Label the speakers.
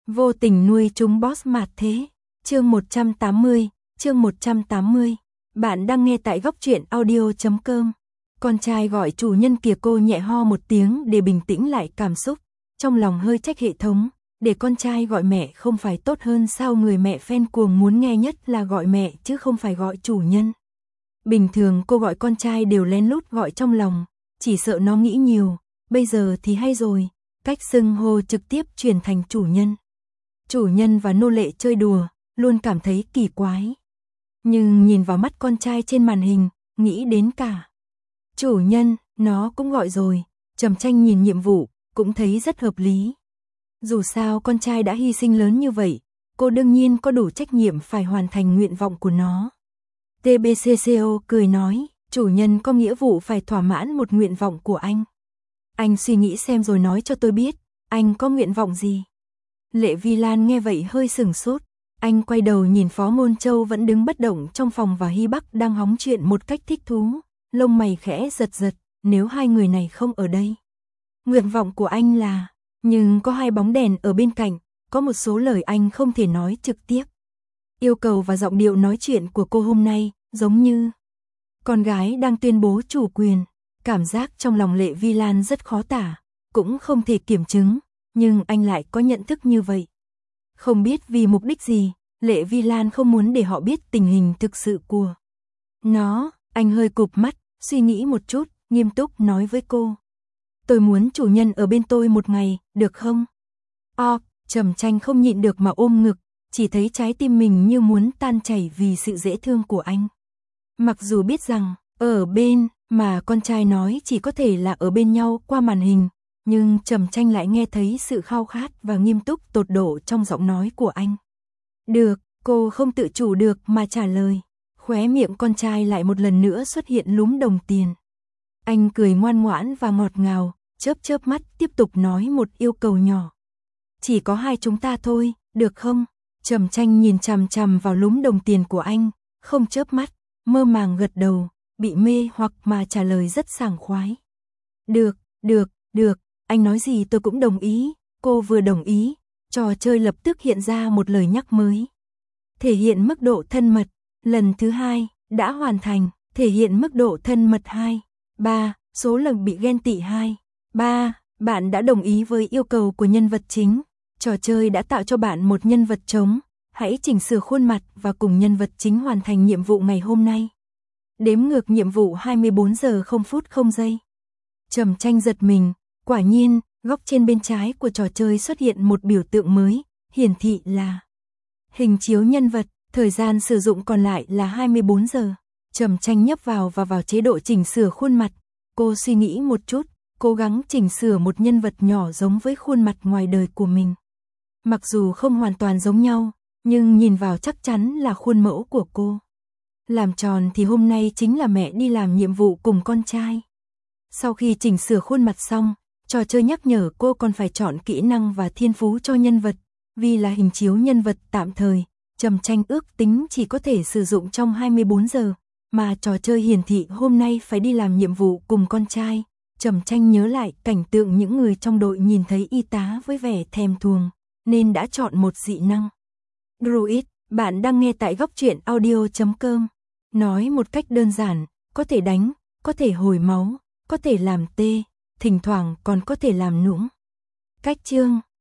Speaker 1: Vô tình nuôi chúng boss mạt thế. Chương 180, chương 180. Bạn đang nghe tại góc truyện audio.com. Con trai gọi chủ nhân kìa, cô nhẹ ho một tiếng để bình tĩnh lại cảm xúc. Trong lòng hơi trách hệ thống, để con trai gọi mẹ không phải tốt hơn sao? Người mẹ fan cuồng muốn nghe nhất là gọi mẹ chứ không phải gọi chủ nhân. Bình thường cô gọi con trai đều lén lút gọi trong lòng, chỉ sợ nó nghĩ nhiều. Bây giờ thì hay rồi, cách xưng hô trực tiếp chuyển thành chủ nhân. Chủ nhân và nô lệ chơi đùa, luôn cảm thấy kỳ quái. Nhưng nhìn vào mắt con trai trên màn hình, nghĩ đến cả chủ nhân, nó cũng gọi rồi. Trầm Tranh nhìn nhiệm vụ, cũng thấy rất hợp lý. Dù sao con trai đã hy sinh lớn như vậy, cô đương nhiên có đủ trách nhiệm phải hoàn thành nguyện vọng của nó. TBCCO cười nói, chủ nhân có nghĩa vụ phải thỏa mãn một nguyện vọng của anh. Anh suy nghĩ xem rồi nói cho tôi biết, anh có nguyện vọng gì? Lệ Vi Lan nghe vậy hơi sửng sốt, anh quay đầu nhìn Phó Môn Châu vẫn đứng bất động trong phòng và Hy Bắc đang hóng chuyện một cách thích thú, lông mày khẽ giật giật, nếu hai người này không ở đây. Nguyện vọng của anh là, nhưng có hai bóng đèn ở bên cạnh, có một số lời anh không thể nói trực tiếp. Yêu cầu và giọng điệu nói chuyện của cô hôm nay, giống như con gái đang tuyên bố chủ quyền. Cảm giác trong lòng Lệ Vi Lan rất khó tả, cũng không thể kiểm chứng, nhưng anh lại có nhận thức như vậy. Không biết vì mục đích gì, Lệ Vi Lan không muốn để họ biết tình hình thực sự của nó. Anh hơi cụp mắt, suy nghĩ một chút, nghiêm túc nói với cô. Tôi muốn chủ nhân ở bên tôi một ngày, được không? Trầm Tranh không nhịn được mà ôm ngực, chỉ thấy trái tim mình như muốn tan chảy vì sự dễ thương của anh. Mặc dù biết rằng, ở bên mà con trai nói chỉ có thể là ở bên nhau qua màn hình, nhưng Trầm Tranh lại nghe thấy sự khao khát và nghiêm túc tột độ trong giọng nói của anh. Được, cô không tự chủ được mà trả lời. Khóe miệng con trai lại một lần nữa xuất hiện lúm đồng tiền. Anh cười ngoan ngoãn và ngọt ngào, chớp chớp mắt tiếp tục nói một yêu cầu nhỏ. Chỉ có hai chúng ta thôi, được không? Trầm Tranh nhìn chằm chằm vào lúm đồng tiền của anh, không chớp mắt, mơ màng gật đầu, bị mê hoặc mà trả lời rất sảng khoái. Được, anh nói gì tôi cũng đồng ý. Cô vừa đồng ý, trò chơi lập tức hiện ra một lời nhắc mới. Thể hiện mức độ thân mật, lần thứ 2, đã hoàn thành, thể hiện mức độ thân mật 2, 3, số lần bị ghen tị 2, 3, bạn đã đồng ý với yêu cầu của nhân vật chính. Trò chơi đã tạo cho bạn một nhân vật trống, hãy chỉnh sửa khuôn mặt và cùng nhân vật chính hoàn thành nhiệm vụ ngày hôm nay. Đếm ngược nhiệm vụ 24 giờ 0 phút 0 giây. Trầm Tranh giật mình, quả nhiên, góc trên bên trái của trò chơi xuất hiện một biểu tượng mới, hiển thị là hình chiếu nhân vật, thời gian sử dụng còn lại là 24 giờ. Trầm Tranh nhấp vào và vào chế độ chỉnh sửa khuôn mặt. Cô suy nghĩ một chút, cố gắng chỉnh sửa một nhân vật nhỏ giống với khuôn mặt ngoài đời của mình. Mặc dù không hoàn toàn giống nhau, nhưng nhìn vào chắc chắn là khuôn mẫu của cô. Làm tròn thì hôm nay chính là mẹ đi làm nhiệm vụ cùng con trai. Sau khi chỉnh sửa khuôn mặt xong, trò chơi nhắc nhở cô còn phải chọn kỹ năng và thiên phú cho nhân vật. Vì là hình chiếu nhân vật tạm thời, Trầm Tranh ước tính chỉ có thể sử dụng trong 24 giờ, mà trò chơi hiển thị hôm nay phải đi làm nhiệm vụ cùng con trai. Trầm Tranh nhớ lại cảnh tượng những người trong đội nhìn thấy y tá với vẻ thèm thuồng, nên đã chọn một dị năng. Druid, bạn đang nghe tại góc truyện audio.com. Nói một cách đơn giản, có thể đánh, có thể hồi máu, có thể làm tê, thỉnh thoảng còn có thể làm nũng. Cách chương